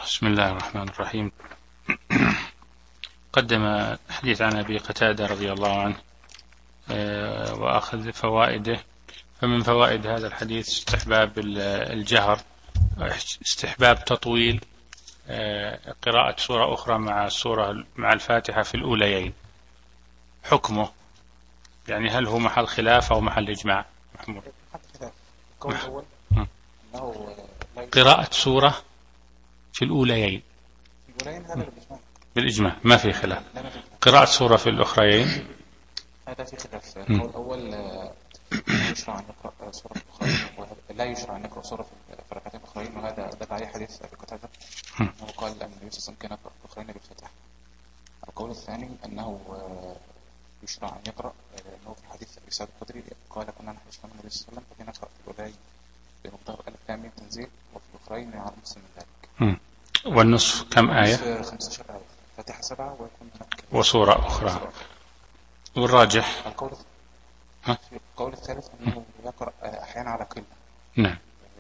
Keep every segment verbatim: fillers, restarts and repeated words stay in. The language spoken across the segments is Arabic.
بسم الله الرحمن الرحيم. قدم حديث عن أبي قتادة رضي الله عنه وأخذ فوائده. فمن فوائد هذا الحديث استحباب الجهر، استحباب تطويل قراءة سورة أخرى مع السورة مع الفاتحة في الأوليين. حكمه يعني هل هو محل خلاف أو محل إجماع؟ محمود. قراءة سورة في الأوليين بالإجماع ما في خلاف. قراءة سورة في الأخريين هذا في خلاف. القول الأول لا يشرع أن نقرأ سورة في الأخرين، لا يشرع أن نقرأ سورة في الركعتين الأخرين، وهذا دل عليه حديث أبي قتادة أنه قال أن النبي صلى الله عليه وسلم كان يقرأ في الأخرين بالفتح. القول الثاني أنه يشرع أن يقرأ أنه في حديث أبي سعيد الخدري قال كنا نحن نسمع النبي صلى الله عليه وسلم فكنا نقرأ في الأوليين بمقدار ألف لام ميم تنزيل، وفي الأخرين يعرف مسلم من ذلك. والنصف كم آية؟ خمسة عشر آية، فاتحة سبعة ويكون وسورة أخرى. والراجح القول القول الثالث أنه يقرأ أحيانا على قلة. نعم.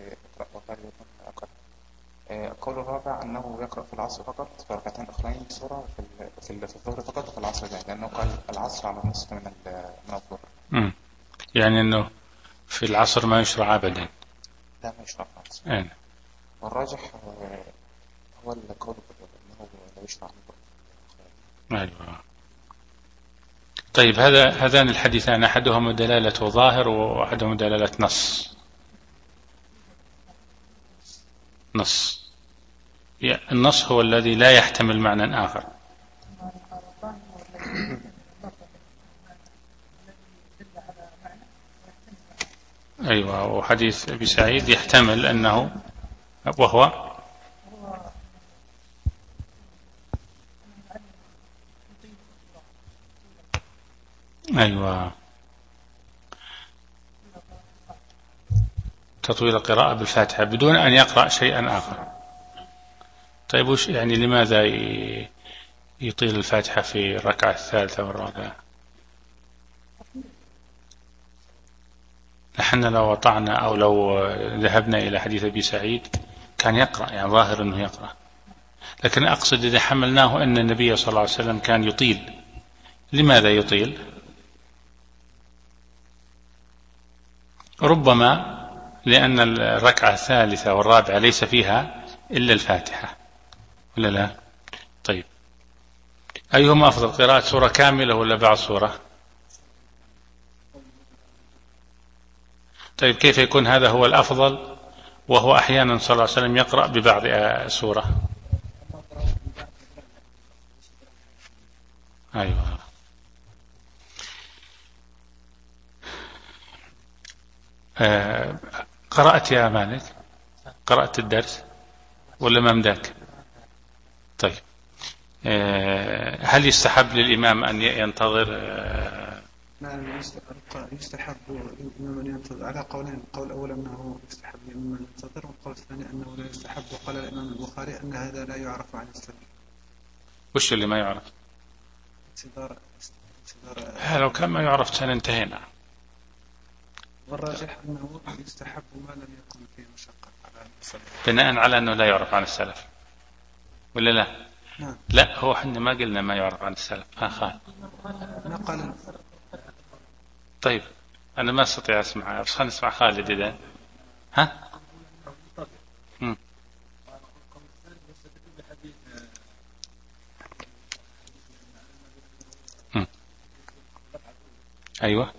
القول الرابع أنه يقرأ في العصر فقط في ركعتين أخرين سورة، في الظهر فقط وفي العصر جاي، لأنه قال العصر على النصف من من الظهر. يعني أنه في العصر ما يشرع أبدا. لا ما يشرع في العصر. أين. والراجح هو القول أنه لا يشرع. أيوة. طيب هذا هذان الحديثان أحدهما دلالة ظاهر وأحدهما دلالة نص. نص النص هو الذي لا يحتمل معنى آخر. أيوة. وحديث أبي سعيد يحتمل أنه وهو أيوة تطويل القراءة بالفاتحة بدون أن يقرأ شيئا آخر. طيب وش يعني لماذا يطيل الفاتحة في الركعة الثالثة والرابعة؟ نحن لو وطعنا أو لو ذهبنا إلى حديث أبي سعيد كان يقرأ، يعني ظاهر أنه يقرأ، لكن أقصد إذا حملناه أن النبي صلى الله عليه وسلم كان يطيل. لماذا يطيل؟ ربما لأن الركعة الثالثة والرابعة ليس فيها إلا الفاتحة، ولا لا؟ طيب أيهما أفضل، قراءة سورة كاملة ولا بعض سورة؟ طيب كيف يكون هذا هو الأفضل وهو أحيانا صلى الله عليه وسلم يقرأ ببعض سورة؟ أيوة. آه قرأت يا مالك؟ قرأت الدرس ولا ما مداك؟ طيب آه هل يستحب للإمام أن ينتظر؟ آه نعم يستحب للإمام أن ينتظر على قولين. القول الأول أنه يستحب للإمام أن ينتظر، والقول الثاني أنه لا يستحب، وقال الإمام البخاري أن هذا لا يعرف عن السلف. وش اللي ما يعرف؟ انتظار لو كان ما عرفت سننتهينا. والراجح أنه يستحب ما لم يكن فيه مشقة على السلف، بناء على أنه لا يعرف عن السلف ولا لا؟ نعم. لا هو احنا ما قلنا ما يعرف عن السلف. ها خالد نقل. طيب أنا ما أستطيع أسمع، بس خلينا نسمع خالد إذا ها مم. مم. أيوة.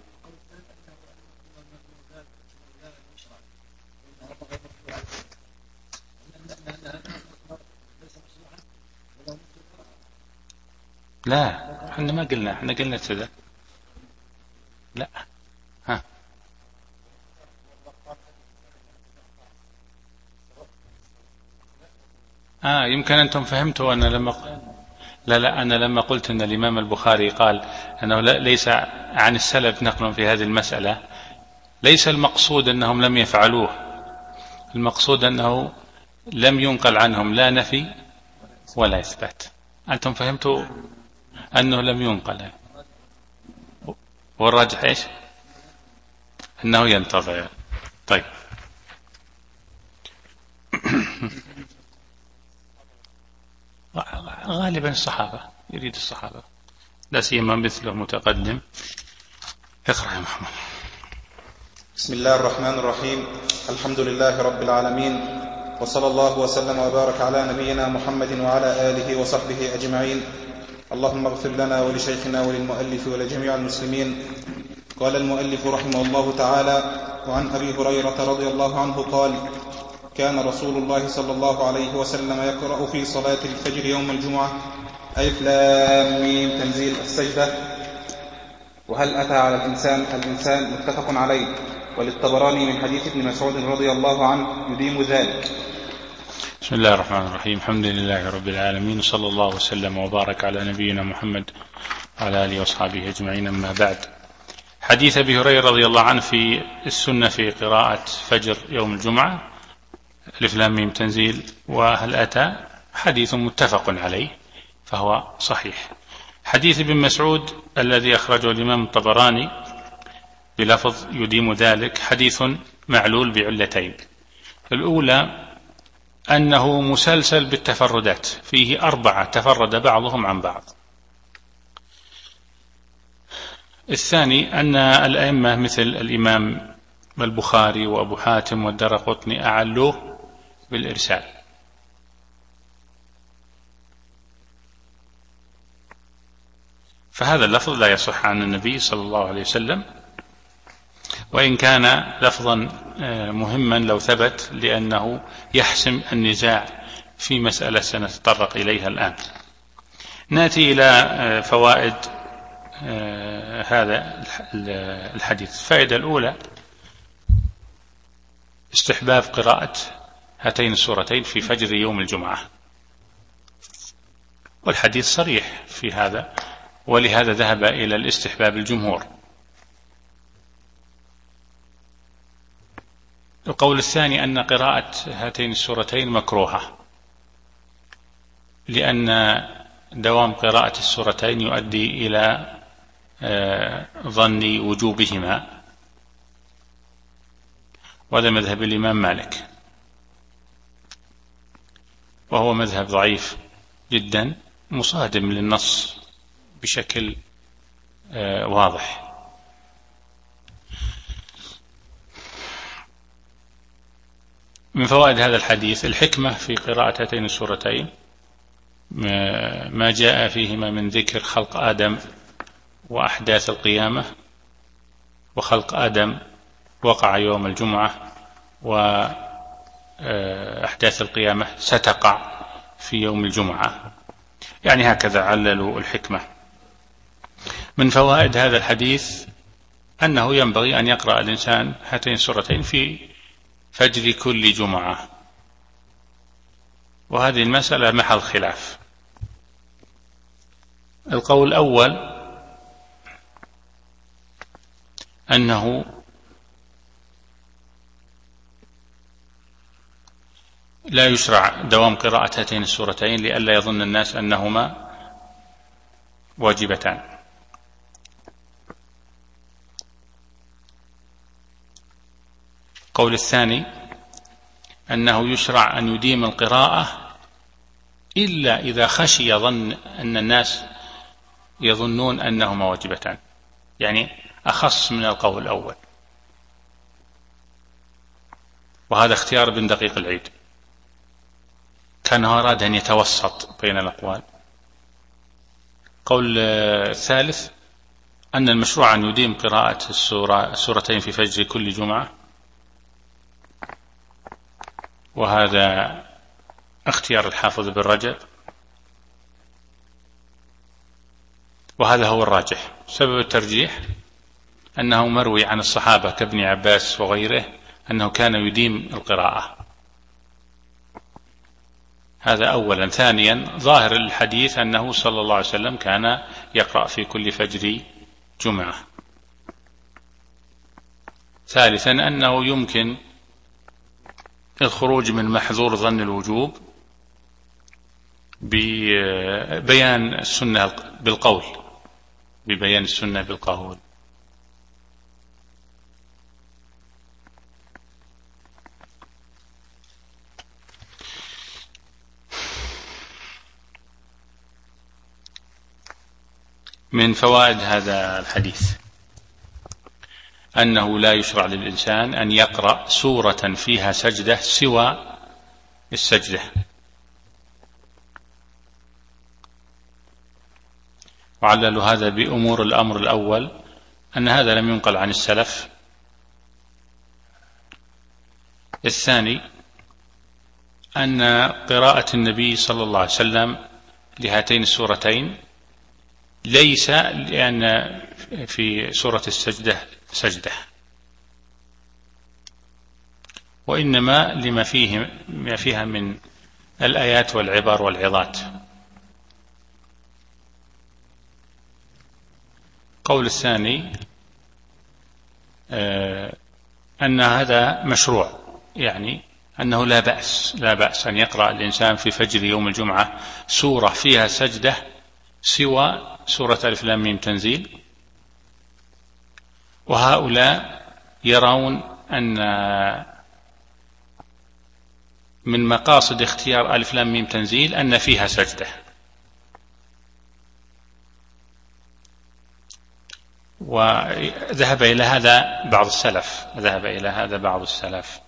لا احنا ما قلنا، احنا قلنا كذا. لا ها آه يمكن أنتم فهمتوا أن لما لا لا أنا لما قلت أن الإمام البخاري قال أنه ليس عن السلف نقل في هذه المسألة، ليس المقصود أنهم لم يفعلوه، المقصود أنه لم ينقل عنهم لا نفي ولا إثبات. أنتم فهمتوا أنه لم ينقل، والراجح إيش؟ أنه ينتظر. طيب غالبا الصحابة، يريد الصحابة لا سيما مثله متقدم. اقرأ يا محمد. بسم الله الرحمن الرحيم. الحمد لله رب العالمين، وصلى الله وسلم وبارك على نبينا محمد وعلى آله وصحبه أجمعين. اللهم اغفر لنا ولشيخنا وللمؤلف ولجميع المسلمين. قال المؤلف رحمه الله تعالى: وعن أبي هريرة رضي الله عنه قال: كان رسول الله صلى الله عليه وسلم يقرأ في صلاة الفجر يوم الجمعة ألف لام ميم تنزيل السجدة وهل أتى على الإنسان الإنسان متفق عليه، وللطبراني من حديث ابن مسعود رضي الله عنه يديم ذلك. بسم الله الرحمن الرحيم. الحمد لله رب العالمين، صلى الله وسلم وبارك على نبينا محمد وعلى آله وأصحابه أجمعين، أما بعد. حديث أبي هريرة رضي الله عنه في السنة في قراءة فجر يوم الجمعة ألف لام ميم تنزيل وهل أتى حديث متفق عليه فهو صحيح. حديث ابن مسعود الذي أخرجه الإمام الطبراني بلفظ يديم ذلك حديث معلول بعلتين. الأولى أنه مسلسل بالتفردات، فيه أربعة تفرد بعضهم عن بعض. الثاني أن الأئمة مثل الإمام البخاري وأبو حاتم والدرقطني أعلوه بالإرسال. فهذا اللفظ لا يصح عن النبي صلى الله عليه وسلم، وإن كان لفظا مهما لو ثبت، لأنه يحسم النزاع في مسألة سنتطرق إليها الآن. نأتي إلى فوائد هذا الحديث. الفائدة الأولى استحباب قراءة هاتين السورتين في فجر يوم الجمعة، والحديث صريح في هذا، ولهذا ذهب إلى الاستحباب الجمهور. القول الثاني أن قراءة هاتين السورتين مكروهة، لأن دوام قراءة السورتين يؤدي إلى ظن وجوبهما، وهذا مذهب الإمام مالك، وهو مذهب ضعيف جدا مصادم للنص بشكل واضح. من فوائد هذا الحديث الحكمة في قراءة هاتين السورتين، ما جاء فيهما من ذكر خلق آدم وأحداث القيامة، وخلق آدم وقع يوم الجمعة، وأحداث القيامة ستقع في يوم الجمعة، يعني هكذا عللوا الحكمة. من فوائد هذا الحديث أنه ينبغي أن يقرأ الإنسان هاتين السورتين في فجر كل جمعة، وهذه المسألة محل خلاف. القول الأول أنه لا يشرع دوام قراءة هاتين السورتين لئلا يظن الناس أنهما واجبتان. القول الثاني أنه يشرع أن يديم القراءة إلا إذا خشي ظن أن الناس يظنون أنهما واجبتان، يعني أخص من القول الأول، وهذا اختيار ابن دقيق العيد، كان أراد أن يتوسط بين الأقوال. قول الثالث أن المشروع أن يديم قراءة السورة السورتين في فجر كل جمعة، وهذا اختيار الحافظ بن رجب، وهذا هو الراجح. سبب الترجيح أنه مروي عن الصحابة كابن عباس وغيره أنه كان يديم القراءة، هذا أولا. ثانيا ظاهر الحديث أنه صلى الله عليه وسلم كان يقرأ في كل فجر جمعة. ثالثا أنه يمكن الخروج من محظور ظن الوجوب ببيان السنة بالقول، ببيان السنة بالقول. من فوائد هذا الحديث أنه لا يشرع للإنسان أن يقرأ سورة فيها سجدة سوى السجدة، وعلل هذا بأمور الأمر الأول أن هذا لم ينقل عن السلف. الثاني أن قراءة النبي صلى الله عليه وسلم لهاتين السورتين ليس لأن في سورة السجدة سجدة، وإنما لما فيه ما فيها من الآيات والعبر والعظات. القول الثاني أن هذا مشروع، يعني أنه لا بأس لا بأس أن يقرأ الإنسان في فجر يوم الجمعة سورة فيها سجدة سوى سورة ألف لام ميم تنزيل. وهؤلاء يرون أن من مقاصد اختيار ألف لام ميم تنزيل أن فيها سجدة، وذهب إلى هذا بعض السلف ذهب إلى هذا بعض السلف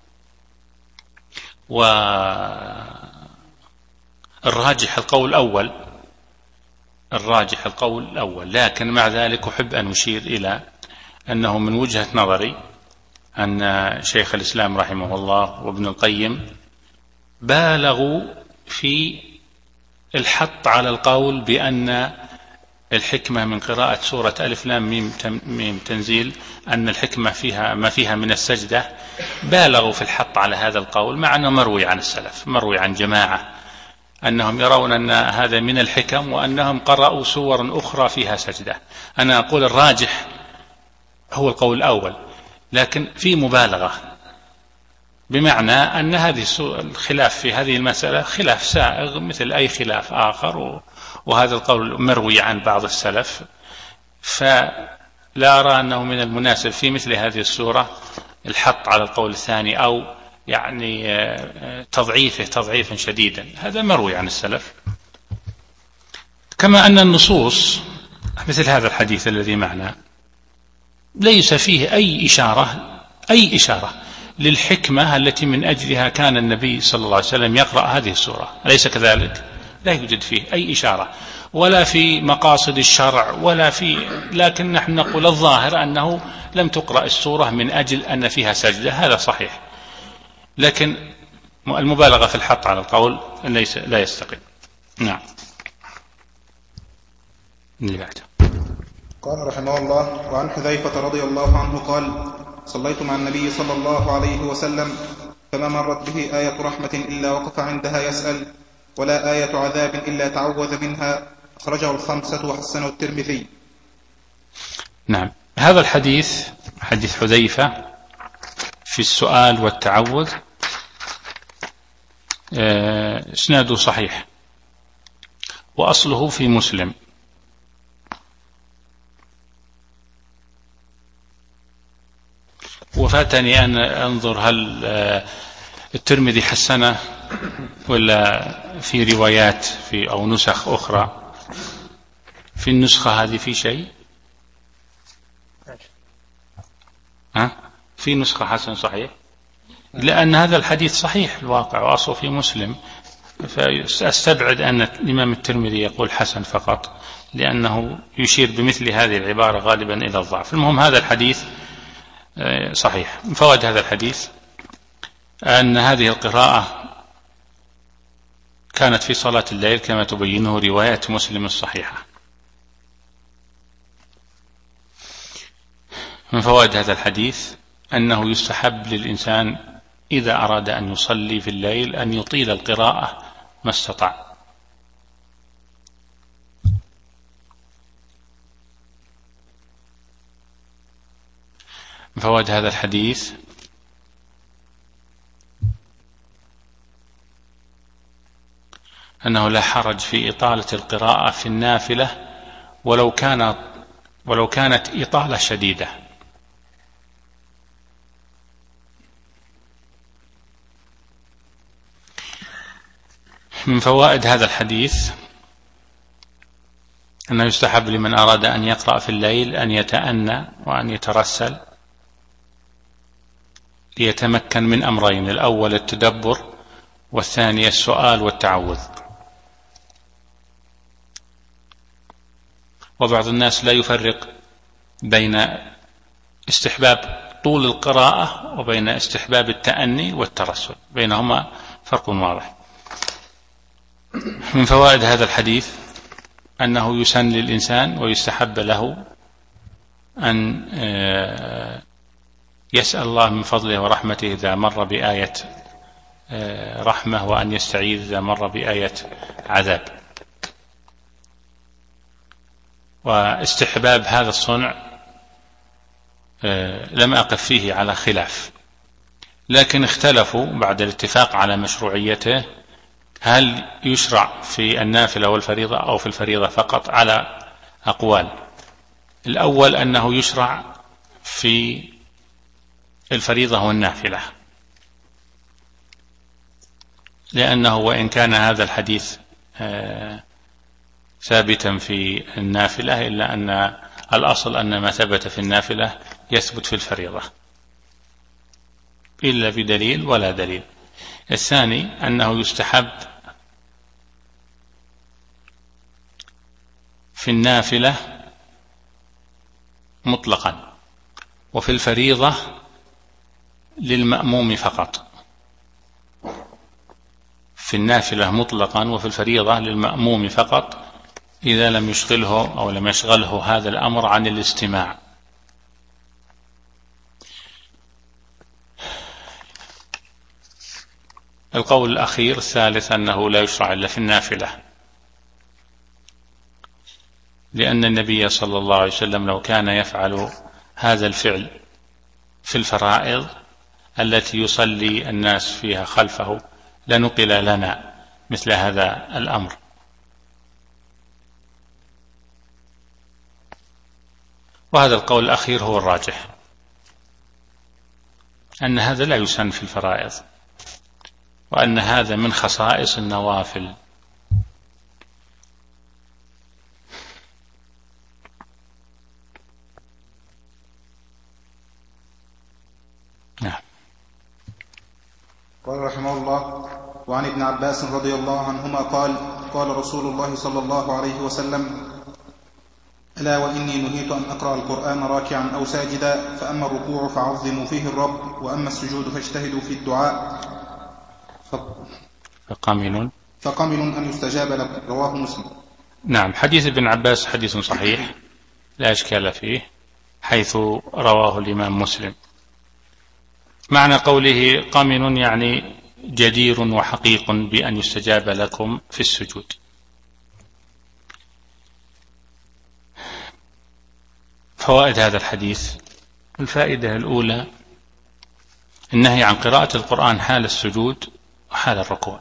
والراجح القول الأول الراجح القول الأول لكن مع ذلك أحب أن أشير إلى أنه من وجهة نظري أن شيخ الإسلام رحمه الله وابن القيم بالغوا في الحط على القول بأن الحكمة من قراءة سورة ألف لام ميم تنزيل أن الحكمة فيها ما فيها من السجدة، بالغوا في الحط على هذا القول، مع أنه مروي عن السلف مروي عن جماعة أنهم يرون أن هذا من الحكم وأنهم قرأوا سور أخرى فيها سجدة. أنا أقول الراجح هو القول الأول، لكن في مبالغة، بمعنى أن هذه الخلاف في هذه المسألة خلاف سائغ مثل أي خلاف آخر، وهذا القول مروي عن بعض السلف، فلا أرى أنه من المناسب في مثل هذه السورة الحط على القول الثاني أو يعني تضعيفه تضعيفا شديدا. هذا مروي عن السلف، كما أن النصوص مثل هذا الحديث الذي معنا ليس فيه أي إشارة أي إشارة للحكمة التي من أجلها كان النبي صلى الله عليه وسلم يقرأ هذه السورة، أليس كذلك؟ لا يوجد فيه أي إشارة، ولا في مقاصد الشرع ولا في، لكن نحن نقول الظاهر أنه لم تقرأ السورة من أجل أن فيها سجدة، هذا صحيح، لكن المبالغة في الحط على القول ليس لا يستقيم. نعم. اللي بعده قال رحمه الله: وعن حذيفة رضي الله عنه قال: صليت مع النبي صلى الله عليه وسلم فما مرت به آية رحمة إلا وقف عندها يسأل، ولا آية عذاب إلا تعوذ منها. أخرجه الخمسة وحسنه الترمذي. نعم، هذا الحديث حديث حذيفة في السؤال والتعوذ اسناده صحيح، وأصله في مسلم، وفاتني أن أنظر هل الترمذي حسنه ولا في روايات في أو نسخ أخرى. في النسخة هذه في شيء ها؟ في نسخة حسن صحيح، لأن هذا الحديث صحيح الواقع وأصله في مسلم، فأستبعد أن الإمام الترمذي يقول حسن فقط، لأنه يشير بمثل هذه العبارة غالبا إلى الضعف. المهم هذا الحديث صحيح. من فوائد هذا الحديث أن هذه القراءة كانت في صلاة الليل كما تبينه رواية مسلم الصحيحة. من فوائد هذا الحديث أنه يستحب للإنسان إذا أراد أن يصلي في الليل أن يطيل القراءة ما استطاع. من فوائد هذا الحديث أنه لا حرج في إطالة القراءة في النافلة ولو كانت ولو كانت إطالة شديدة. من فوائد هذا الحديث أنه يستحب لمن أراد أن يقرأ في الليل أن يتأنى وأن يترسل ليتمكن من أمرين: الأول التدبر، والثاني السؤال والتعوذ. وبعض الناس لا يفرق بين استحباب طول القراءة وبين استحباب التأني والترسل، بينهما فرق واضح. من فوائد هذا الحديث أنه يسن للإنسان ويستحب له أن يسأل الله من فضله ورحمته إذا مر بآية رحمة، وأن يستعيذ إذا مر بآية عذاب. واستحباب هذا الصنع لم أقف فيه على خلاف، لكن اختلفوا بعد الاتفاق على مشروعيته هل يشرع في النافلة والفريضة أو في الفريضة فقط، على أقوال. الأول أنه يشرع في الفريضة والنافلة، لأنه وإن كان هذا الحديث ثابتا في النافلة إلا أن الأصل أن ما ثبت في النافلة يثبت في الفريضة إلا بدليل ولا دليل. الثاني أنه يستحب في النافلة مطلقا، وفي الفريضة للمأموم فقط. في النافلة مطلقا وفي الفريضة للمأموم فقط، إذا لم يشغله أو لم يشغله هذا الأمر عن الاستماع. القول الأخير الثالث أنه لا يشرع إلا في النافلة، لأن النبي صلى الله عليه وسلم لو كان يفعل هذا الفعل في الفرائض التي يصلي الناس فيها خلفه لنقل لنا مثل هذا الأمر. وهذا القول الأخير هو الراجح، أن هذا لا يسن في الفرائض، وأن هذا من خصائص النوافل. نعم. قال رحمه الله: وعن ابن عباس رضي الله عنهما قال: قال رسول الله صلى الله عليه وسلم: ألا وإني نهيت أن أقرأ القرآن راكعا أو ساجدا، فأما الركوع فعظموا فيه الرب، وأما السجود فاجتهدوا في الدعاء، فقامل فقامل أن يستجاب لكم. رواه مسلم. نعم. حديث ابن عباس حديث صحيح لا إشكال فيه، حيث رواه الإمام مسلم. معنى قوله قامل يعني جدير وحقيق بأن يستجاب لكم في السجود. فوائد هذا الحديث: الفائدة الأولى النهي عن قراءة القرآن حال السجود وحال الركوع،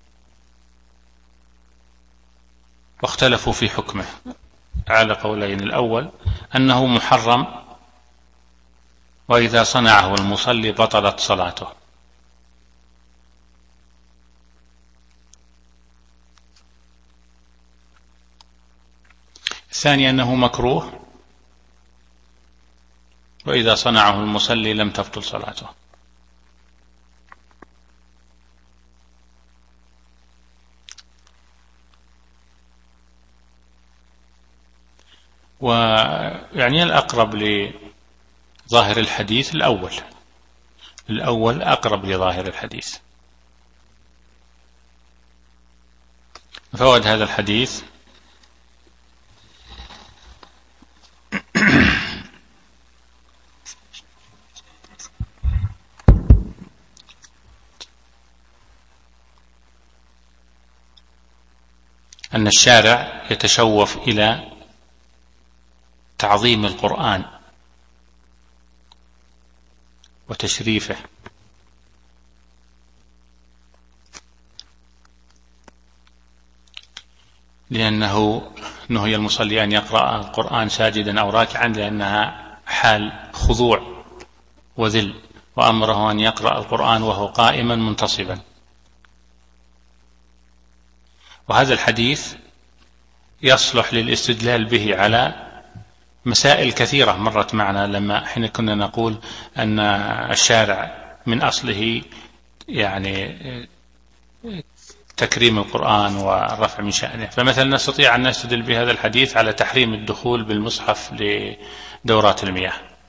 واختلفوا في حكمه على قولين: الأول أنه محرم، وإذا صنعه المصلي بطلت صلاته. الثاني أنه مكروه، وإذا صنعه المصلي لم تبطل صلاته. ويعني الأقرب لظاهر الحديث الأول الأول أقرب لظاهر الحديث. فوائد هذا الحديث: أن الشارع يتشوف إلى تعظيم القرآن وتشريفه، لأنه نهي المصلي أن يقرأ القرآن ساجدا أو راكعا، لأنها حال خضوع وذل، وأمره أن يقرأ القرآن وهو قائما منتصبا. وهذا الحديث يصلح للاستدلال به على مسائل كثيرة مرت معنا لما حين كنا نقول أن الشارع من أصله يعني تكريم القرآن والرفع من شأنه. فمثلا نستطيع أن نستدل بهذا الحديث على تحريم الدخول بالمصحف لدورات المياه،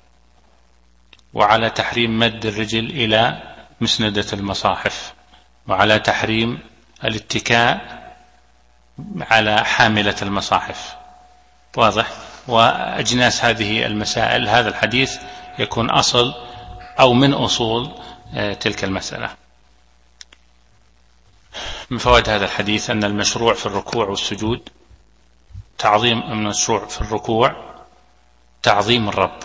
وعلى تحريم مد الرجل إلى مسندة المصاحف، وعلى تحريم الاتكاء على حاملة المصاحف. واضح؟ وأجناس هذه المسائل هذا الحديث يكون أصل أو من أصول تلك المسألة. من فوائد هذا الحديث أن المشروع في الركوع والسجود تعظيم المشروع في الركوع تعظيم الرب،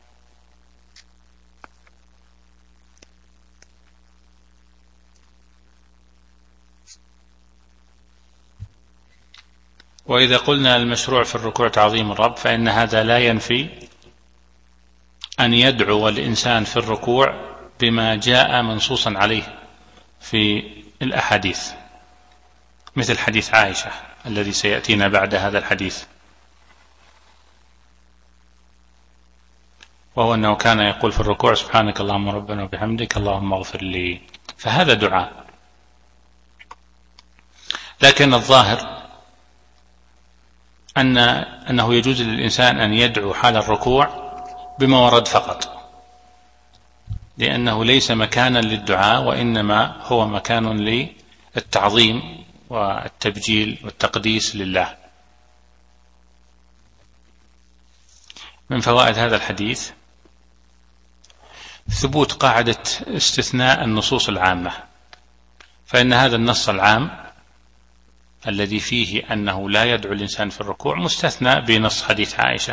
وإذا قلنا المشروع في الركوع تعظيم الرب فإن هذا لا ينفي أن يدعو الإنسان في الركوع بما جاء منصوصا عليه في الأحاديث، مثل حديث عائشة الذي سيأتينا بعد هذا الحديث، وهو أنه كان يقول في الركوع سبحانك اللهم ربنا وبحمدك اللهم اغفر لي، فهذا دعاء. لكن الظاهر أن أنه يجوز للإنسان أن يدعو حال الركوع بما ورد فقط، لأنه ليس مكانا للدعاء وإنما هو مكان للتعظيم والتبجيل والتقديس لله. من فوائد هذا الحديث ثبوت قاعدة استثناء النصوص العامة، فإن هذا النص العام الذي فيه أنه لا يدعو الإنسان في الركوع مستثنى بنص حديث عائشة.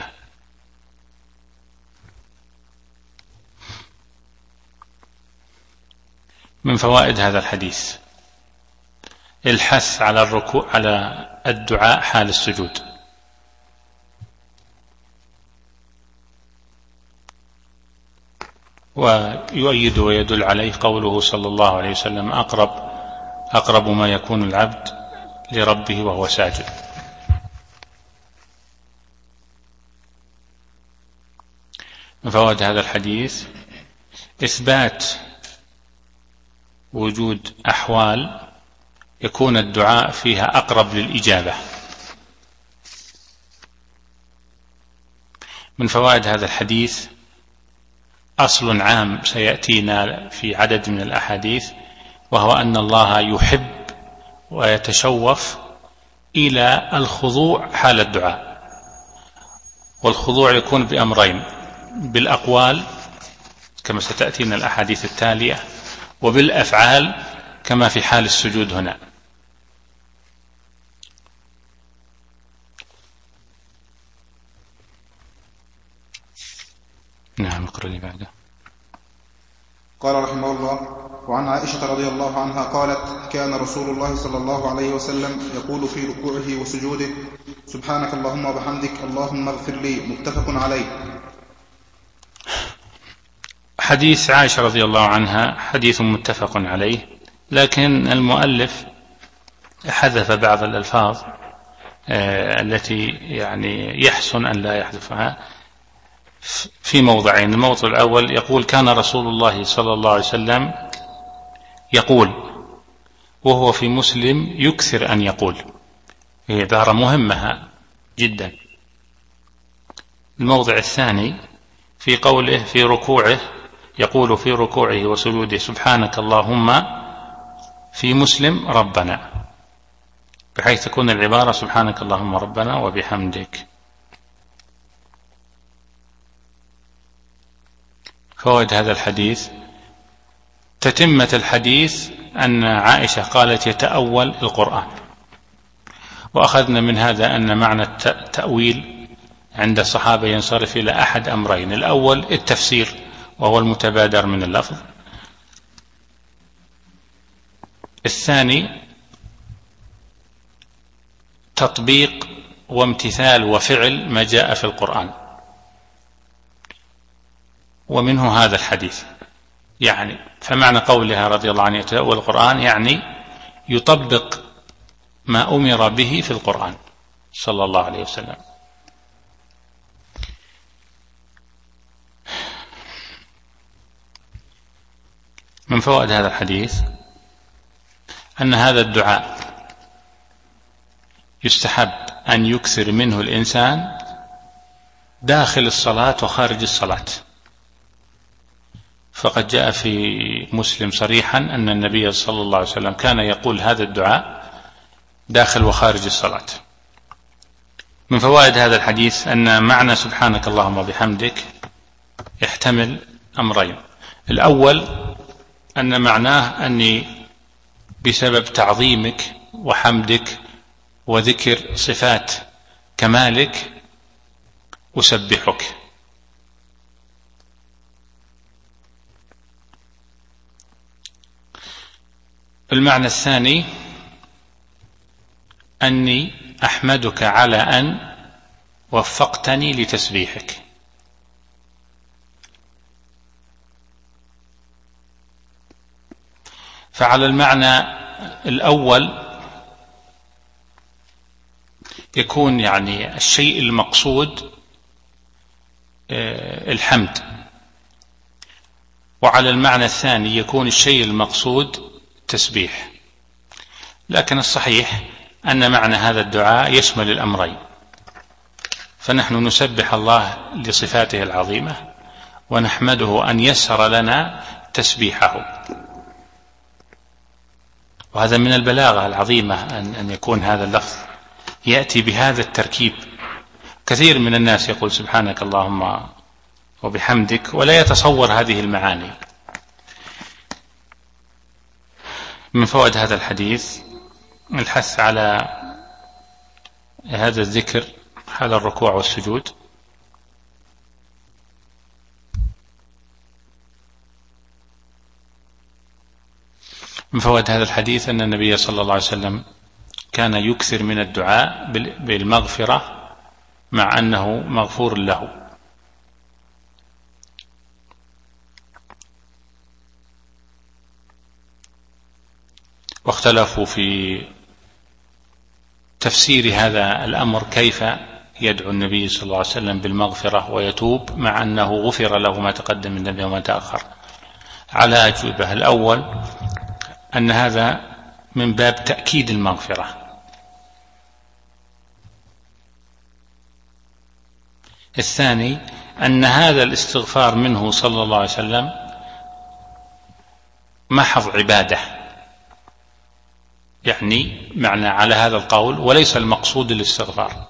من فوائد هذا الحديث الحث على الركوع على الدعاء حال السجود، ويؤيد ويدل عليه قوله صلى الله عليه وسلم أقرب أقرب ما يكون العبد لربه وهو ساجد. من فوائد هذا الحديث إثبات وجود أحوال يكون الدعاء فيها أقرب للإجابة. من فوائد هذا الحديث أصل عام سيأتينا في عدد من الأحاديث، وهو أن الله يحب ويتشوف إلى الخضوع حال الدعاء، والخضوع يكون بأمرين: بالأقوال كما ستأتينا الأحاديث التالية، وبالأفعال كما في حال السجود هنا. نعم، اقرأ لي بعده. قال رحمه الله: وعن عائشة رضي الله عنها قالت: كان رسول الله صلى الله عليه وسلم يقول في ركوعه وسجوده: سبحانك اللهم وبحمدك اللهم اغفر لي. متفق عليه. حديث عائشة رضي الله عنها حديث متفق عليه، لكن المؤلف حذف بعض الألفاظ التي يعني يحسن أن لا يحذفها في موضعين. الموضع الأول يقول: كان رسول الله صلى الله عليه وسلم يقول، وهو في مسلم يكثر أن يقول. هي عبارة مهمة جدا. الموضع الثاني في قوله في ركوعه، يقول في ركوعه وسجوده: سبحانك اللهم، في مسلم ربنا، بحيث تكون العبارة سبحانك اللهم ربنا وبحمدك. فوائد هذا الحديث: تتمة الحديث أن عائشة قالت يتأول القرآن، وأخذنا من هذا أن معنى التأويل عند الصحابة ينصرف إلى أحد أمرين: الأول التفسير وهو المتبادر من اللفظ، الثاني تطبيق وامتثال وفعل ما جاء في القرآن، ومنه هذا الحديث. يعني فمعنى قولها رضي الله عنه يتأول القرآن يعني يطبق ما أمر به في القرآن، صلى الله عليه وسلم. من فوائد هذا الحديث أن هذا الدعاء يستحب أن يكثر منه الإنسان داخل الصلاة وخارج الصلاة، فقد جاء في مسلم صريحا أن النبي صلى الله عليه وسلم كان يقول هذا الدعاء داخل وخارج الصلاة. من فوائد هذا الحديث أن معنى سبحانك اللهم وبحمدك يحتمل أمرين. الأول أن معناه أني بسبب تعظيمك وحمدك وذكر صفات كمالك أسبحك. المعنى الثاني أني أحمدك على أن وفقتني لتسبيحك. فعلى المعنى الأول يكون يعني الشيء المقصود الحمد، وعلى المعنى الثاني يكون الشيء المقصود التسبيح. لكن الصحيح أن معنى هذا الدعاء يشمل الأمرين، فنحن نسبح الله لصفاته العظيمة ونحمده أن يسر لنا تسبيحه. وهذا من البلاغة العظيمة أن يكون هذا اللفظ يأتي بهذا التركيب. كثير من الناس يقول سبحانك اللهم وبحمدك ولا يتصور هذه المعاني. من فوائد هذا الحديث الحث على هذا الذكر حال الركوع والسجود. من فوائد هذا الحديث أن النبي صلى الله عليه وسلم كان يكثر من الدعاء بالمغفرة مع أنه مغفور له. واختلفوا في تفسير هذا الأمر، كيف يدعو النبي صلى الله عليه وسلم بالمغفرة ويتوب مع أنه غفر له ما تقدم من ذنبه وما تأخر. على أجوبة. الأول أن هذا من باب تأكيد المغفرة. الثاني أن هذا الاستغفار منه صلى الله عليه وسلم محض عبادة، يعني معنى على هذا القول وليس المقصود الاستغفار.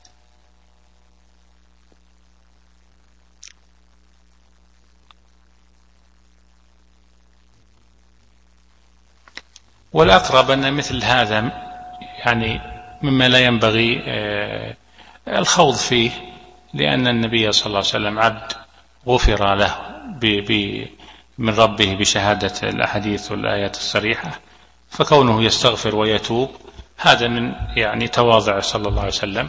والأقرب أن مثل هذا يعني مما لا ينبغي الخوض فيه، لأن النبي صلى الله عليه وسلم عبد غفر له من ربه بشهادة الأحاديث والآيات الصريحة، فكونه يستغفر ويتوب هذا من يعني تواضع صلى الله عليه وسلم.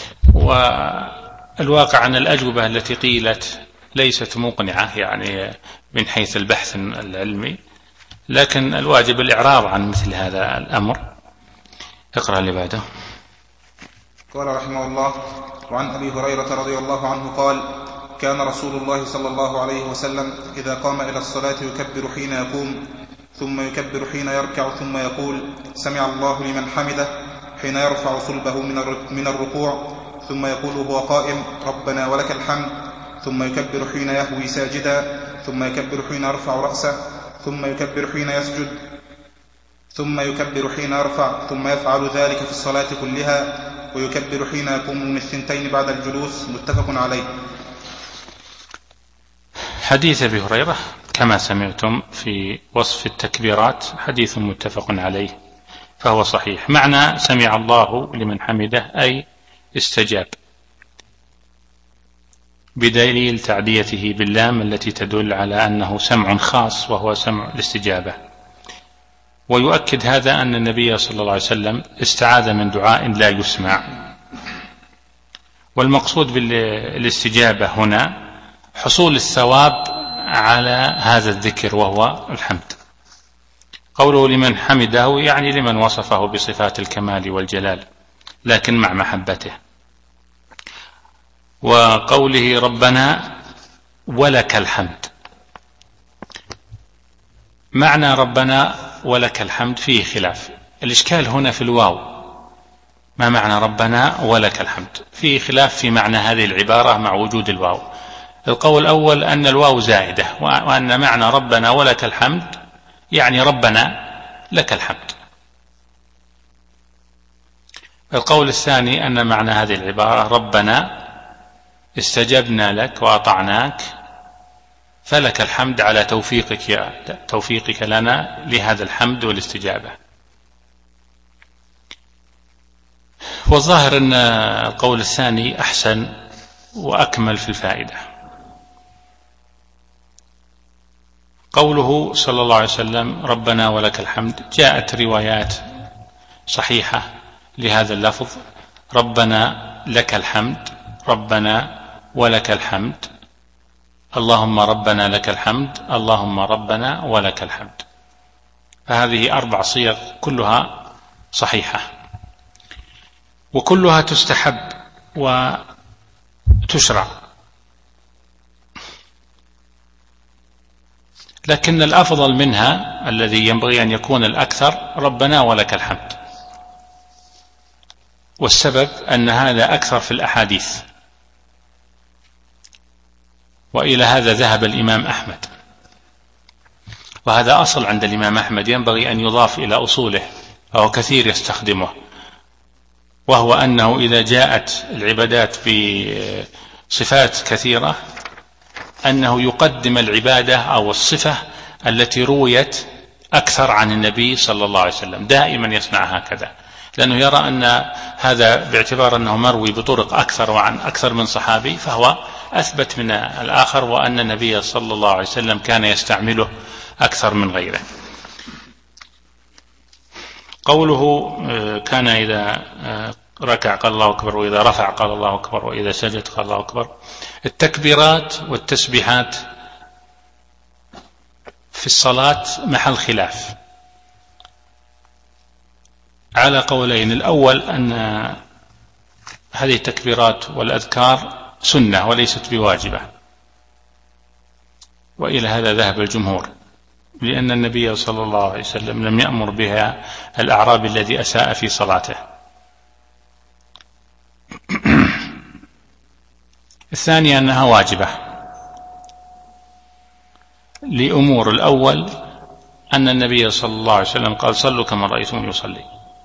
والواقع أن الأجوبة التي قيلت ليست مقنعة يعني من حيث البحث العلمي، لكن الواجب الإعراض عن مثل هذا الأمر. اقرأ اللي بعده. قال رحمه الله: وعن أبي هريرة رضي الله عنه قال: كان رسول الله صلى الله عليه وسلم إذا قام إلى الصلاة يكبر حين يقوم، ثم يكبر حين يركع، ثم يقول: سمع الله لمن حمده، حين يرفع صلبه من الركوع، ثم يقول وهو قائم: ربنا ولك الحمد، ثم يكبر حين يهوي ساجدا، ثم يكبر حين يرفع رأسه، ثم يكبر حين يسجد، ثم يكبر حين يرفع، ثم يفعل ذلك في الصلاة كلها، ويكبر حين يقوم من الثنتين بعد الجلوس. متفق عليه. حديث أبي هريرة كما سمعتم في وصف التكبيرات حديث متفق عليه، فهو صحيح. معنى سمع الله لمن حمده أي استجاب، بدليل تعديته باللام التي تدل على أنه سمع خاص وهو سمع الاستجابة. ويؤكد هذا أن النبي صلى الله عليه وسلم استعاذ من دعاء لا يسمع. والمقصود بالاستجابة هنا حصول الثواب على هذا الذكر وهو الحمد. قوله لمن حمده يعني لمن وصفه بصفات الكمال والجلال، لكن مع محبته. وقوله ربنا ولك الحمد، معنى ربنا ولك الحمد فيه خلاف. الإشكال هنا في الواو، ما معنى ربنا ولك الحمد؟ فيه خلاف في معنى هذه العبارة مع وجود الواو. القول الأول أن الواو زائدة، وأن معنى ربنا ولك الحمد يعني ربنا لك الحمد. القول الثاني أن معنى هذه العبارة ربنا استجبنا لك وأطعناك فلك الحمد على توفيقك توفيقك لنا لهذا الحمد والاستجابة. والظاهر أن القول الثاني أحسن وأكمل في الفائدة. قوله صلى الله عليه وسلم ربنا ولك الحمد، جاءت روايات صحيحة لهذا اللفظ، ربنا لك الحمد، ربنا ولك الحمد، اللهم ربنا لك الحمد، اللهم ربنا ولك الحمد. فهذه أربع صيغ كلها صحيحة، وكلها تستحب وتشرع، لكن الأفضل منها الذي ينبغي أن يكون الأكثر ربنا ولك الحمد. والسبب أن هذا أكثر في الأحاديث، وإلى هذا ذهب الإمام أحمد، وهذا أصل عند الإمام أحمد ينبغي أن يضاف إلى أصوله، فهو كثير يستخدمه، وهو أنه إذا جاءت العبادات بصفات كثيرة أنه يقدم العبادة أو الصفة التي رويت أكثر عن النبي صلى الله عليه وسلم، دائما يصنع هكذا، لأنه يرى أن هذا باعتبار أنه مروي بطرق أكثر وعن أكثر من صحابي فهو أثبت من الآخر، وأن النبي صلى الله عليه وسلم كان يستعمله أكثر من غيره. قوله كان إذا ركع قال الله أكبر، وإذا رفع قال الله أكبر، وإذا سجد قال الله أكبر. التكبيرات والتسبيحات في الصلاة محل خلاف على قولين. الأول أن هذه التكبيرات والأذكار سنة وليست بواجبة، وإلى هذا ذهب الجمهور، لأن النبي صلى الله عليه وسلم لم يأمر بها الأعرابي الذي أساء في صلاته. الثانية أنها واجبة لأمور. الأول أن النبي صلى الله عليه وسلم قال صلوا كما رأيتم يصلي.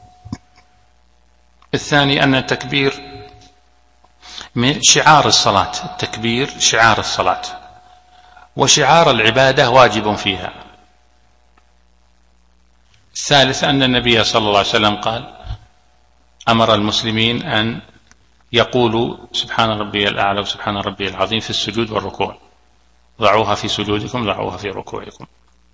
الثاني أن التكبير من شعار الصلاة، التكبير شعار الصلاة، وشعار العبادة واجب فيها. الثالث أن النبي صلى الله عليه وسلم قال أمر المسلمين أن يقولوا سبحان ربي الأعلى وسبحان ربي العظيم في السجود والركوع، ضعوها في سجودكم ضعوها في ركوعكم.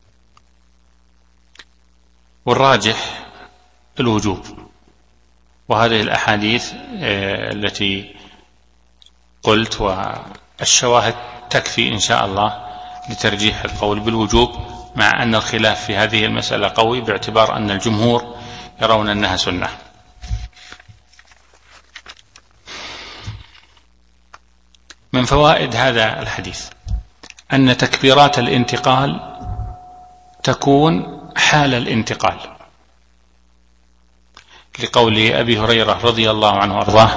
والراجح الوجوب، وهذه الأحاديث التي قلت والشواهد تكفي إن شاء الله لترجيح القول بالوجوب، مع أن الخلاف في هذه المسألة قوي باعتبار أن الجمهور يرون أنها سنة. من فوائد هذا الحديث أن تكبيرات الانتقال تكون حال الانتقال، لقول أبي هريرة رضي الله عنه وأرضاه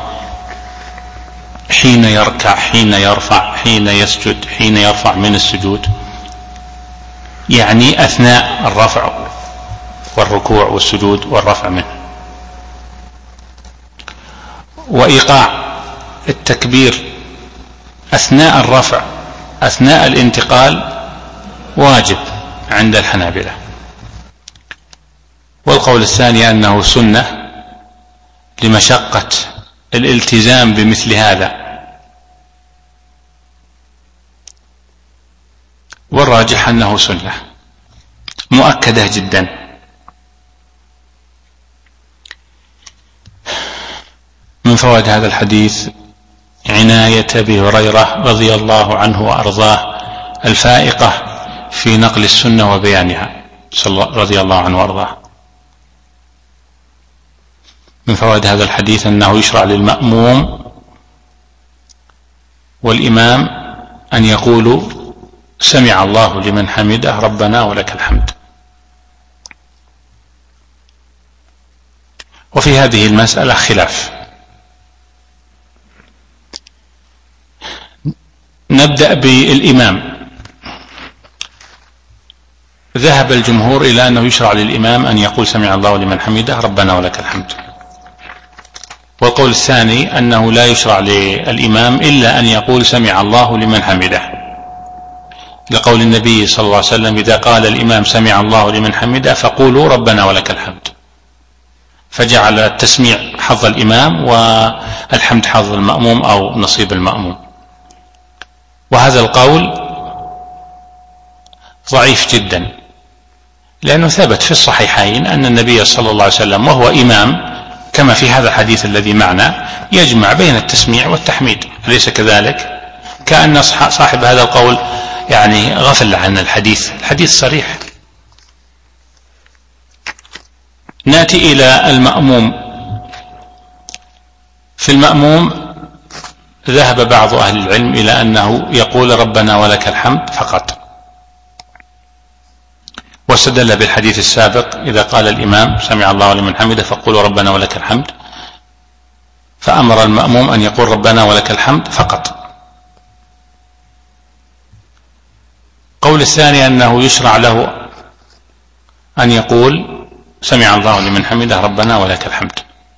حين يركع حين يرفع حين يسجد حين يرفع من السجود، يعني أثناء الرفع والركوع والسجود والرفع منه. وإيقاع التكبير أثناء الرفع أثناء الانتقال واجب عند الحنابلة. والقول الثاني أنه سنة لمشقة الالتزام بمثل هذا. والراجح أنه سنة مؤكدة جدا. من فوائد هذا الحديث عناية أبي هريرة رضي الله عنه وأرضاه الفائقة في نقل السنة وبيانها رضي الله عنه وأرضاه. من فوائد هذا الحديث أنه يشرع للمأموم والإمام أن يقولوا سمع الله لمن حمده ربنا ولك الحمد. وفي هذه المسألة خلاف. نبدأ بالإمام. ذهب الجمهور إلى أنه يشرع للإمام أن يقول سمع الله لمن حمده ربنا ولك الحمد. والقول الثاني أنه لا يشرع للإمام إلا أن يقول سمع الله لمن حمده، لقول النبي صلى الله عليه وسلم إذا قال الإمام سمع الله لمن حمده فقولوا ربنا ولك الحمد، فجعل التسميع حظ الإمام والحمد حظ المأموم أو نصيب المأموم. وهذا القول ضعيف جدا، لأنه ثبت في الصحيحين أن النبي صلى الله عليه وسلم وهو إمام كما في هذا الحديث الذي معنا يجمع بين التسميع والتحميد، أليس كذلك؟ كأن صاحب هذا القول يعني غفل عن الحديث، الحديث صريح. نأتي إلى المأموم. في المأموم ذهب بعض أهل العلم إلى أنه يقول ربنا ولك الحمد فقط، واستدل بالحديث السابق إذا قال الإمام سمع الله لمن حمده فقولوا ربنا ولك الحمد، فأمر المأموم أن يقول ربنا ولك الحمد فقط. قول الثاني أنه يشرع له أن يقول سمع الله لمن حمده ربنا ولك الحمد.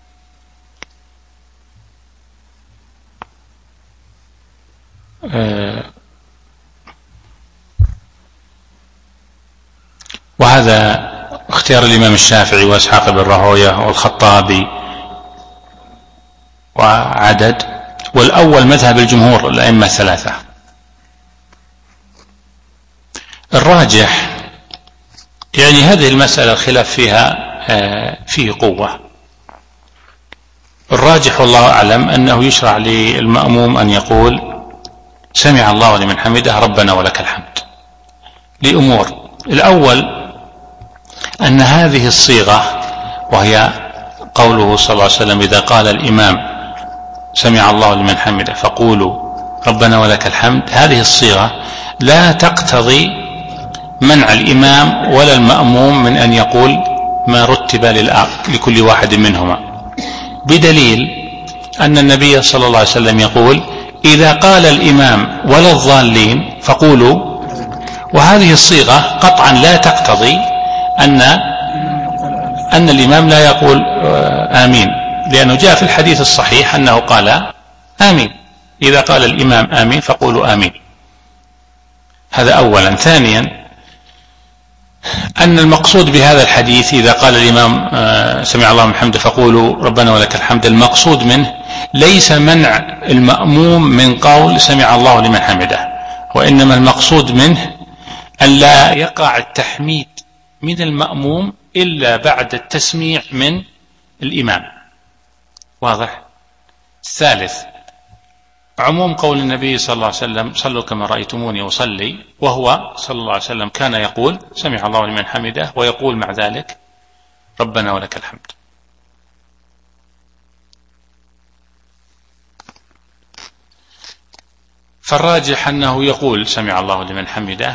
وهذا اختيار الإمام الشافعي وإسحاق بن راهويه والخطابي وعدد، والأول مذهب الجمهور الأئمة الثلاثة. الراجح يعني هذه المسألة الخلاف فيها فيه قوة. الراجح والله أعلم أنه يشرع للمأموم أن يقول سمع الله لمن حمده ربنا ولك الحمد لأمور. الأول أن هذه الصيغة وهي قوله صلى الله عليه وسلم إذا قال الإمام سمع الله لمن حمده فقولوا ربنا ولك الحمد، هذه الصيغة لا تقتضي منع الإمام ولا المأموم من أن يقول ما رتب لكل واحد منهما، بدليل أن النبي صلى الله عليه وسلم يقول إذا قال الإمام ولا الضالين فقولوا، وهذه الصيغة قطعا لا تقتضي أن أن الإمام لا يقول آمين، لأنه جاء في الحديث الصحيح أنه قال آمين، إذا قال الإمام آمين فقولوا آمين. هذا أولا. ثانيا أن المقصود بهذا الحديث إذا قال الإمام سمع الله من حمده فقولوا ربنا ولك الحمد، المقصود منه ليس منع المأموم من قول سمع الله لمن حمده، وإنما المقصود منه أن لا يقع التحميد من المأموم إلا بعد التسميع من الإمام. واضح؟ الثالث عموم قول النبي صلى الله عليه وسلم صلوا كما رأيتموني أصلي، وهو صلى الله عليه وسلم كان يقول سمع الله لمن حمده ويقول مع ذلك ربنا ولك الحمد. فالراجح أنه يقول سمع الله لمن حمده.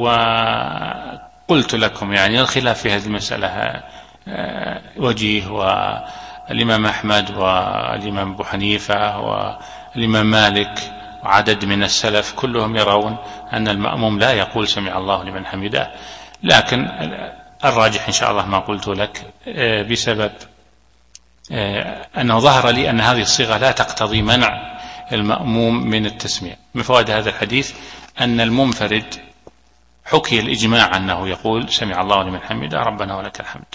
وقلت لكم يعني الخلاف في هذه المسألة وجيه، والإمام أحمد والإمام أبو حنيفة والإمام مالك وعدد من السلف كلهم يرون أن المأموم لا يقول سمع الله لمن حمده، لكن الراجح إن شاء الله ما قلت لك بسبب أنه ظهر لي أن هذه الصيغة لا تقتضي منع المأموم من التسميع. من فوائد هذا الحديث أن المنفرد حكي الإجماع أنه يقول سمع الله لمن حمده ربنا ولك الحمد.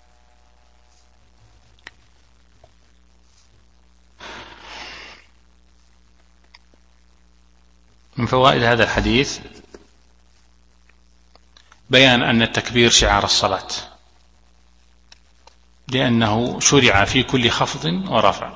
من فوائد هذا الحديث بيان أن التكبير شعار الصلاة، لأنه شرع في كل خفض ورفع.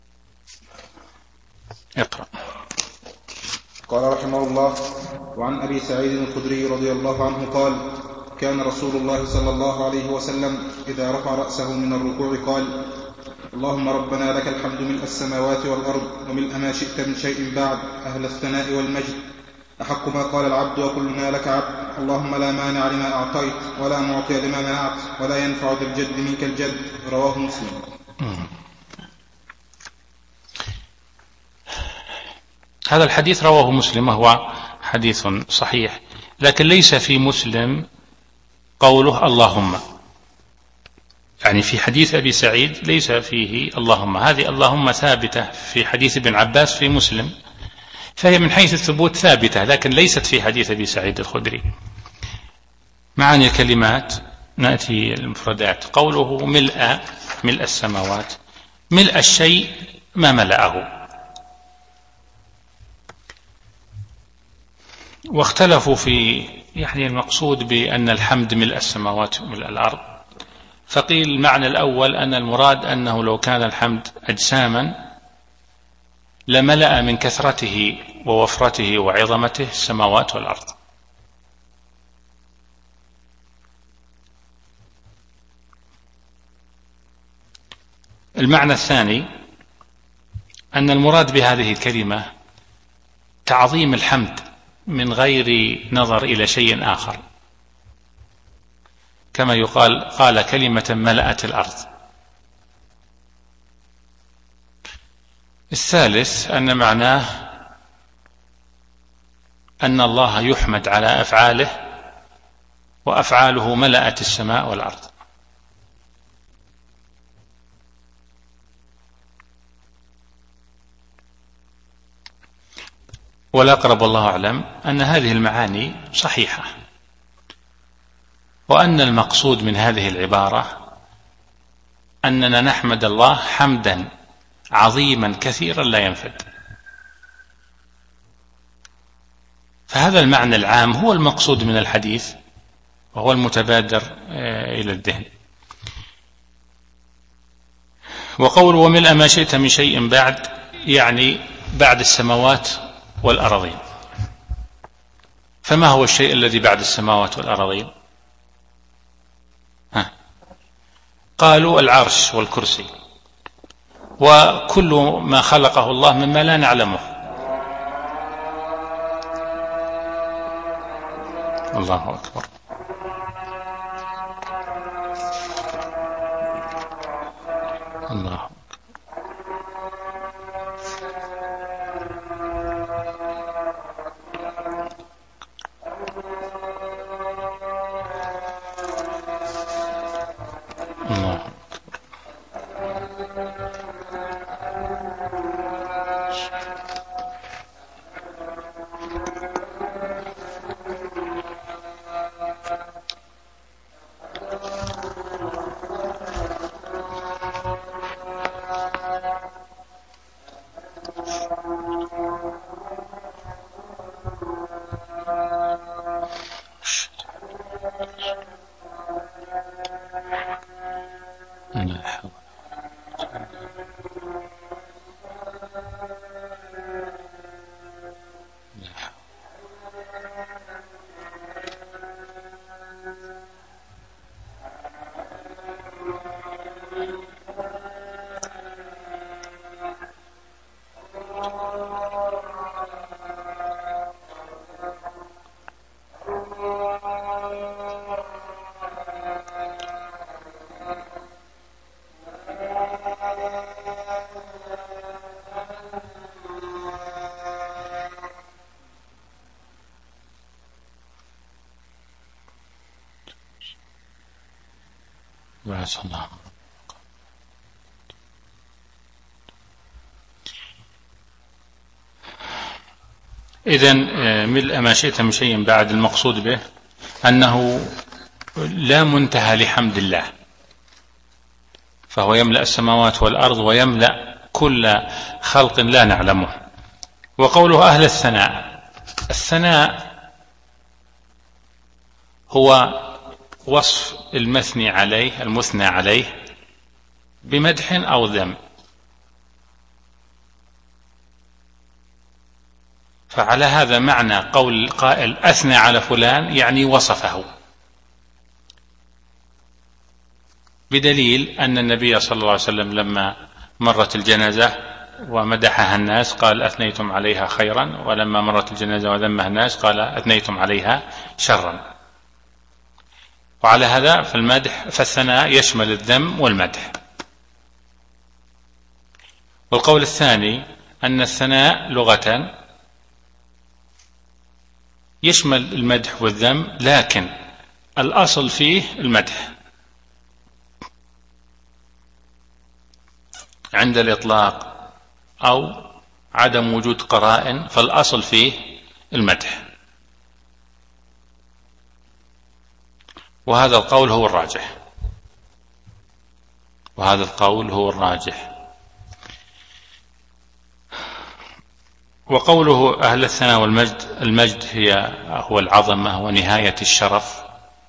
اقرأ. قال رحمه الله: وعن أبي أبي سعيد الخدري رضي الله عنه قال: كان رسول الله صلى الله عليه وسلم إذا رفع رأسه من الركوع قال: اللهم ربنا لك الحمد ملء السماوات والأرض وملء ما شئت من شيء بعد، أهل الثناء والمجد، أحق ما قال العبد وكلنا لك عبد، اللهم لا مانع لما أعطيت ولا معطي لما منعت ولا ينفع ذا الجد منك الجد. رواه مسلم. هذا الحديث رواه مسلم وهو حديث صحيح، لكن ليس في مسلم قوله اللهم، يعني في حديث أبي سعيد ليس فيه اللهم. هذه اللهم ثابتة في حديث ابن عباس في مسلم، فهي من حيث الثبوت ثابتة، لكن ليست في حديث أبي سعيد الخدري. معاني الكلمات نأتي المفردات. قوله ملء، ملء السماوات، ملء الشيء ما ملأه. واختلفوا في يعني المقصود بأن الحمد ملء السماوات وملء الأرض. فقيل المعنى الأول أن المراد أنه لو كان الحمد أجساما لملأ من كثرته ووفرته وعظمته السماوات والأرض. المعنى الثاني أن المراد بهذه الكلمة تعظيم الحمد من غير نظر إلى شيء آخر، كما يقال قال كلمة ملأت الأرض. الثالث أن معناه أن الله يحمد على أفعاله وأفعاله ملأت السماء والأرض. والأقرب والله أعلم أن هذه المعاني صحيحة، وأن المقصود من هذه العبارة أننا نحمد الله حمدا عظيما كثيرا لا ينفد. فهذا المعنى العام هو المقصود من الحديث وهو المتبادر إلى الذهن. وقول وملء ما شئت من شيء بعد، يعني بعد السماوات والأراضين. فما هو الشيء الذي بعد السماوات والأراضين؟ ها. قالوا العرش والكرسي وكل ما خلقه الله مما لا نعلمه. الله أكبر. الله الله الله. إذن ملء ما شئت من شيء بعد، المقصود به أنه لا منتهى لحمد الله، فهو يملأ السماوات والأرض ويملأ كل خلق لا نعلمه. وقوله أهل الثناء، الثناء هو وصف المثني عليه المثنى عليه بمدح أو ذم. فعلى هذا معنى قول القائل أثنى على فلان يعني وصفه، بدليل أن النبي صلى الله عليه وسلم لما مرت الجنازة ومدحها الناس قال أثنيتم عليها خيرا، ولما مرت الجنازة وذمها الناس قال أثنيتم عليها شرا. وعلى هذا فالمدح فالثناء يشمل الذم والمدح. والقول الثاني أن الثناء لغة يشمل المدح والذم، لكن الأصل فيه المدح عند الإطلاق أو عدم وجود قرائن، فالأصل فيه المدح، وهذا القول هو الراجح وهذا القول هو الراجح. وقوله أهل الثناء والمجد، المجد هي هو العظمة ونهاية الشرف،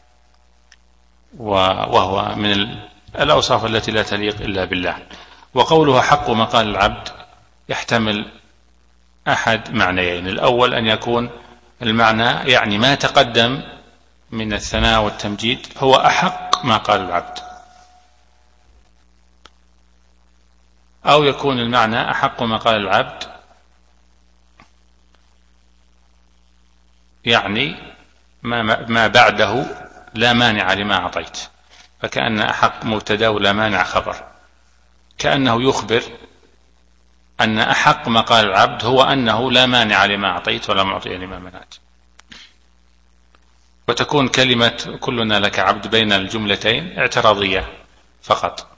وهو من الأوصاف التي لا تليق إلا بالله. وقوله حق مقال العبد يحتمل أحد معنيين، الأول أن يكون المعنى يعني ما تقدم من الثناء والتمجيد هو أحق ما قال العبد، أو يكون المعنى أحق ما قال العبد يعني ما بعده لا مانع لما أعطيت، فكأن أحق مبتدا ولا مانع خبر، كأنه يخبر أن أحق ما قال العبد هو أنه لا مانع لما أعطيت ولا معطي لما منعت. وتكون كلمة كلنا لك عبد بين الجملتين اعتراضية فقط،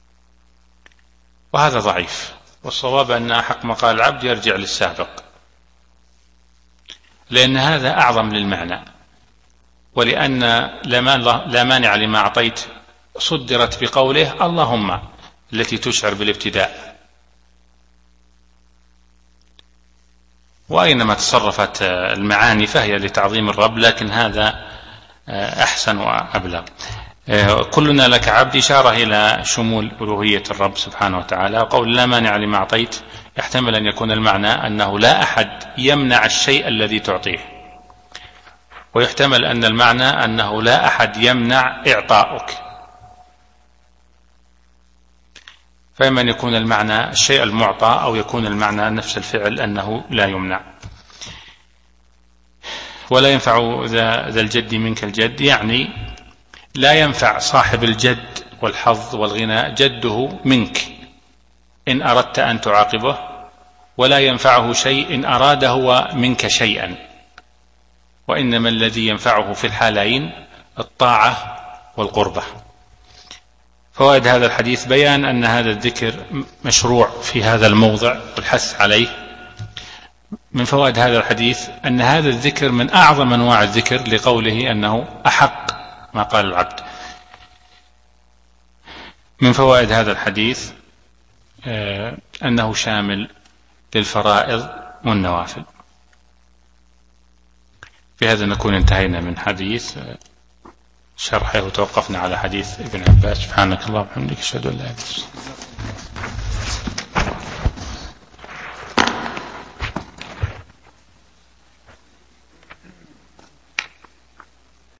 وهذا ضعيف. والصواب أن أحق ما قال العبد يرجع للسابق، لأن هذا أعظم للمعنى، ولأن لا مانع لما أعطيت صدرت بقوله اللهم التي تشعر بالابتداء، وأينما تصرفت المعاني فهي لتعظيم الرب، لكن هذا أحسن وأبلغ. كلنا لك عبد إشارة إلى شمول ألوهية الرب سبحانه وتعالى. وقول لا مانع لما أعطيت يحتمل أن يكون المعنى أنه لا أحد يمنع الشيء الذي تعطيه، ويحتمل أن المعنى أنه لا أحد يمنع إعطاؤك، فإما أن يكون المعنى الشيء المعطى أو يكون المعنى نفس الفعل أنه لا يمنع. ولا ينفع ذا الجد منك الجد، يعني لا ينفع صاحب الجد والحظ والغنى جده منك إن أردت أن تعاقبه، ولا ينفعه شيء إن أراد هو منك شيئا، وإنما الذي ينفعه في الحالين الطاعة والقربة. فوائد هذا الحديث بيان أن هذا الذكر مشروع في هذا الموضع والحث عليه. من فوائد هذا الحديث أن هذا الذكر من أعظم أنواع الذكر لقوله أنه أحق ما قال العبد. من فوائد هذا الحديث أنه شامل للفرائض والنوافل. في هذا نكون انتهينا من حديث شرحه، وتوقفنا على حديث ابن عباس. سبحانك اللهم وبحمدك أشهد أن لا إله إلا أنت.